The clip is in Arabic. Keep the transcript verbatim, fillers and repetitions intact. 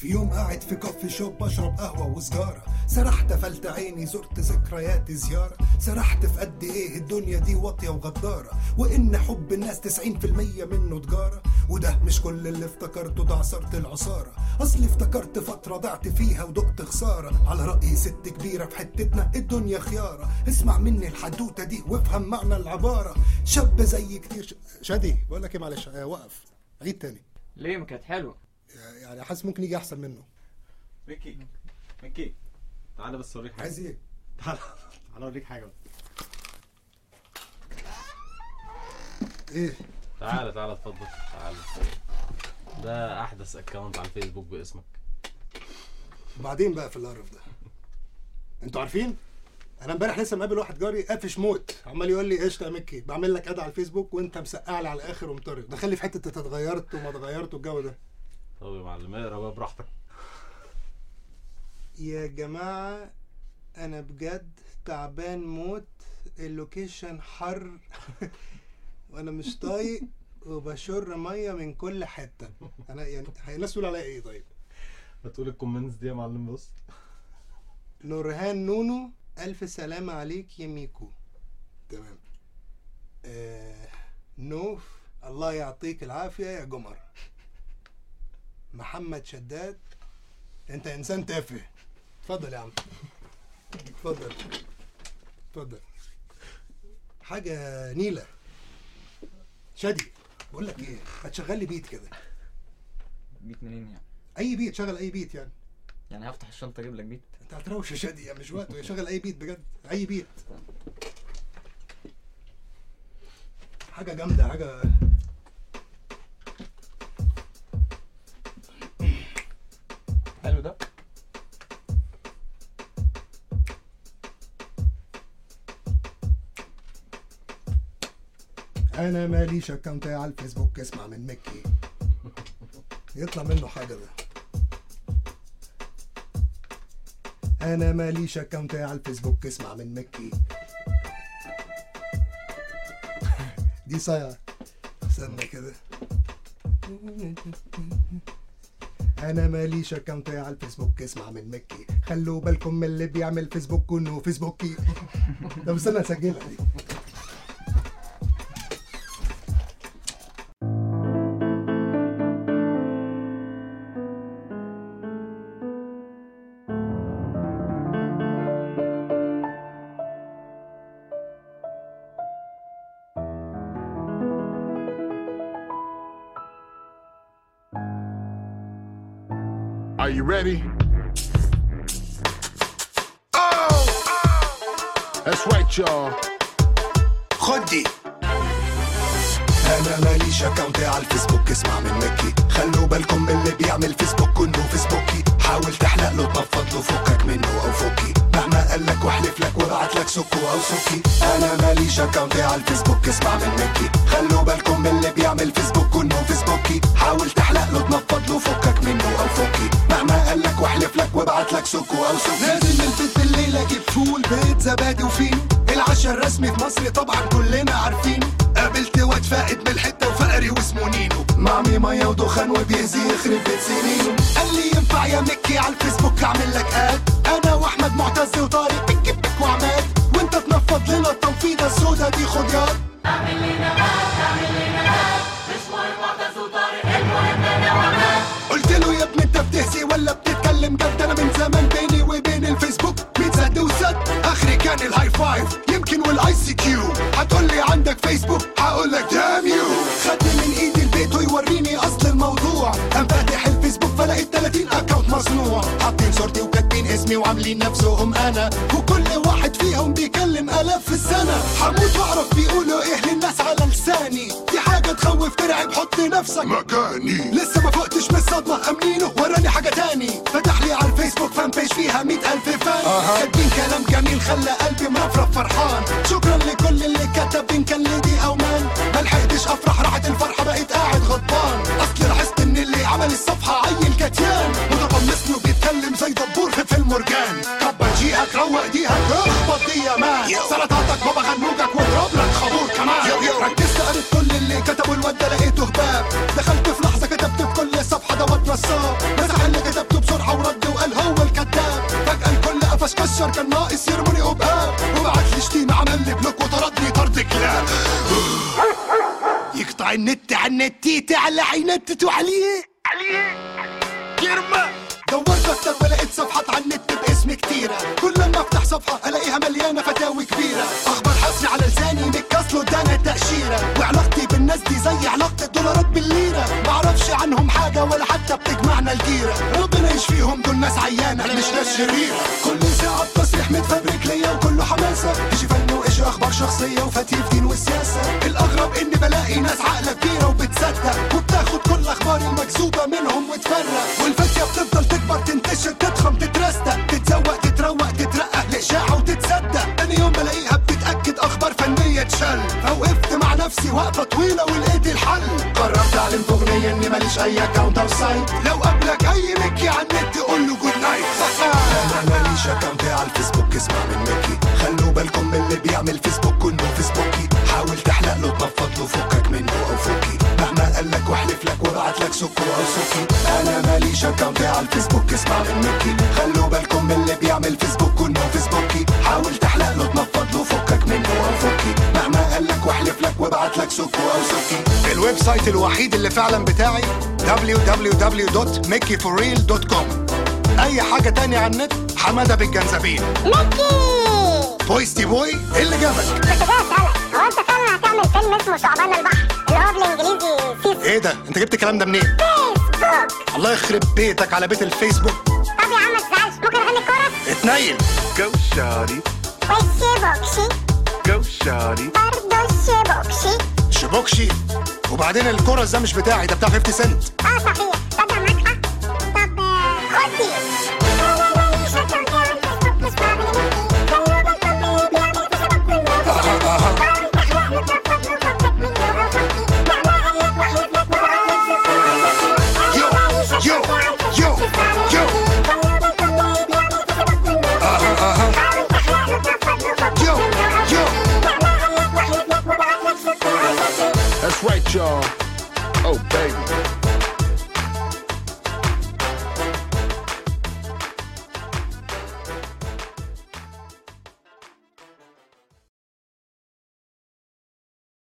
في يوم قاعد في كوفي شوب بشرب قهوة وسجارة، سرحت قفلت عيني زرت ذكريات زيارة، سرحت في قد ايه الدنيا دي واطية وغدارة، وان حب الناس تسعين في المية منه تجارة. وده مش كل اللي افتكرته، ده عصرت العصارة، اصلي افتكرت فترة ضعت فيها ودقت خسارة. على رأي ست كبيرة في حتتنا الدنيا خيارة، اسمع مني الحدوتة دي وافهم معنى العبارة. شاب زي كتير ش... شادي بقولك ايه معلش وقف عيد تاني. ليه ما كانت حلوة؟ يعني حاسس ممكن يجي احسن منه. ميكي ميكي تعالى بس اوريك حاجه. عايز ايه؟ تعالى تعالى اوريك حاجه. ايه؟ تعالى تعالى اتفضل تعالى. ده احدث اكونت على الفيسبوك باسمك. وبعدين بقى في القرف ده انتوا عارفين انا امبارح لسه مقابل واحد جاري قافش موت، عمال يقول لي قشطه يا مكي بعمل لك اد على الفيسبوك وانت مسقع لي على الاخر ومطرد، دخلي في حته انت اتغيرت وما اتغيرت والجو ده. طب يا معلم اقرا بقى براحتك. يا جماعه انا بجد تعبان موت، اللوكيشن حر وانا مش طايق وبشر ميه من كل حته. انا يعني الناس تقول عليا ايه طيب؟ هتقول الكومنتس دي يا معلم. بص نورهان نونو الف سلامه عليك يا ميكو. تمام. آه نوف الله يعطيك العافيه يا جمر. محمد شداد انت انسان تافه. اتفضل يا عم اتفضل اتفضل. حاجه نيله. شادي بقول لك ايه، هتشغل لي بيت كده. بيت منين يعني؟ اي بيت، شغل اي بيت يعني. يعني هفتح الشنطه اجيب لك بيت؟ انت هتروش يا شادي يعني مش وقته، يشغل اي بيت بجد، اي بيت. حاجه جامده حاجه. حلو ده. انا ماليش اكونت على الفيسبوك، اسمع من مكي يطلع منه حاجه ده. انا ماليش اكونت على الفيسبوك، اسمع من مكي. دي صايعه استنى كده. انا ماليش اكونت على الفيسبوك، اسمع من مكي. خلوا بالكم من اللي بيعمل فيسبوك انه فيسبوكي. طب استنى اسجلها دي. Are you ready? Oh! That's right, y'all. خدي. انا ماليش اكونت على الفيسبوك، اسمع من مكي. خلوا بالكم من اللي بيعمل فيسبوك انه فيسبوكي. حاول تحلق له تنفض له فكك منه او فكي، مهما قالك واحلف لك وابعت لك سكو او سكي. انا ماليش اكونت على الفيسبوك، اسمع من مكي. خلوا بالكم من اللي بيعمل فيسبوك انه فيسبوكي. حاول تحلق له تنفض له فكك منه او فكي، مهما قالك واحلف لك وابعت لك سكو او سكي. نازل من البيت بالليل اجيب فول بيت زبادي وفين، العشاء الرسمي في مصر طبعا كلنا عارفين. قابلت واد فائد من الحته وفقري واسمه نينو، معمي ميه ودخان وبيهزي يخرب بيت سنينه. قال لي ينفع يا مكي على الفيسبوك اعمل لك اد، انا واحمد معتز وطارق بك بك وعماد، وانت تنفض لنا التنفيضه السودا دي. خد ياض اعمل لنا اد اعمل لنا اد، اسمه معتز وطارق المهم انا وعماد. قلت له يا ابني انت بتهزي ولا بتتكلم جد؟ انا من زمان بيني وبين الفيسبوك ميت سد وسد، اخري كان الهاي فايف يمكن والاي سي كيو. هتقول لي عندك فيسبوك هقول لك دام يو. خدني من ايدي البيت ويوريني اصل الموضوع، قام فاتح الفيسبوك فلقيت تلاتين اكونت مصنوع، حاطين صورتي وكاتبين اسمي وعاملين نفسهم انا، وكل واحد فيهم بيكلم الاف في السنه. هموت واعرف بيقولوا ايه للناس على لساني، دي حاجه تخوف ترعب، حط نفسك مكاني. لسه ما فقتش من الصدمه، امنينه وراني حاجه تاني. فتح لي على الفيسبوك فان بيج فيها مئة الف فان، كاتبين كلام جميل خلى قلبي مرفرف فرحان. شكرا لكل اللي كتب ان كان ليدي او مان، ملحقتش افرح راحت الفرحه بقيت قاعد غضبان. اصل لاحظت ان اللي عمل الصفحه عيل كتيان، متطمسني وبيتكلم زي دبور في فيلم مرجان. كبر جيهك روق ديهك اخبط دي يا مان، سلطاتك بابا غنوجك واضرب لك خابور كمان. ركزت قريت كل اللي كتبوا الواد ده لقيته هباب، دخلت في لحظه كتبت في كل صفحه دوت نصاب، مسح اللي كتبته ناقص يرموني قباب، وبعت لي شتيمة عمل لي بلوك وطردني طرد كلاب. يقطع النت على النت على عينت وعليه عليه كرمة. دورت اكتر ولقيت صفحات على النت باسم كتيرة، كل لما افتح صفحة الاقيها مليانة فتاوي كبيرة، اخبار حصري على لساني متكسلوا ادانا التأشيرة، وعلاقتي بالناس دي زي علاقة الدولارات بالليرة، معرفش عنهم حاجة ولا حتى بتجمعنا الجيرة، ربنا يشفيهم دول ناس عيانة مش ناس شريرة. كل ساعة بتصريح متفبرك ليا وكله حماسة، ايش فن وايش اخبار شخصية وفتيف دين والسياسة، الاغرب اني بلاقي ناس عقلة كبيرة وبتصدق وبتاخد كل اخبار المكذوبة منهم وتفرق، والفتية بتفضل تكبر تنتشر تضخم تترستق تتزوق تتروق تترقق لإشاعة وتتصدق، تاني يوم بلاقيها بتتأكد أخبار فنية تشل، فوقفت مع نفسي وقفة طويلة ولقيت الحل، قررت أعلن في أغنية إني ماليش أي أكاونت أو سايت، لو قابلك أي مكي على النت قول له جود نايت. أنا ماليش أكاونت على الفيسبوك اسمع من مكي، خلوا بالكم من اللي بيعمل فيسبوك كله فيسبوكي، حاول تحلق له تنفض له فكك منه أو فكي، مهما قالك واحلف لك وبعت لك سكو أو سكي. أنا ماليش أكاونت على الفيسبوك اسمع من مكي، خلوا بالكم من اللي بيعمل فيسبوك كله فيسبوكي، حاول تحلق له تنفض له فكك منه أو فكي، مهما قالك واحلف لك وبعت لك سكو أو سكي. الويب سايت الوحيد اللي فعلا بتاعي دبليو دبليو دبليو دوت ميكي فور ريل دوت كوم. أي حاجة تانية على النت حمادة بالجنزبيل. ميكي بويستي بوي إيه اللي جابك؟ كنت جاي اسالك، هو انت فعلا هتعمل فيلم اسمه ثعبان البحر اللي هو بالانجليزي سيسو؟ ايه ده؟ انت جبت الكلام ده منين؟ فيسبوك. الله يخرب بيتك على بيت الفيسبوك. طب يا عم ما تزعلش، ممكن اغني الكورس؟ اتنيل. Go shawty, وش بوكشي go shawty. برضه الشبوكشي. شبوكشي. وبعدين الكورس ده مش بتاعي، ده بتاع خمسين سنت. اه صحيح، تصدق معاك حق. طب آه، خد دي. انا ماليش اكونت على الفيسبوك اسمع من ميكي، خلوا بالكم من اللي بيعمل فيسبوك كله فيسبوكي، حاول تحلق له تنفض له فكك منه او فكي، مهما قالك واحلف لك وبعت لك سكو او سكي. يو انا ماليش يو اكونت على الفيسبوك يو اسمع من يو. ميكي، خلوا بالكم من اللي بيعمل فيسبوك كله فيسبوكي، حاول تحلق له تنفض له فكك يو منه او يو. سكي، مهما قالك واحلف لك وبعت لك سكو او سكي. That's right, y'all. Oh, baby.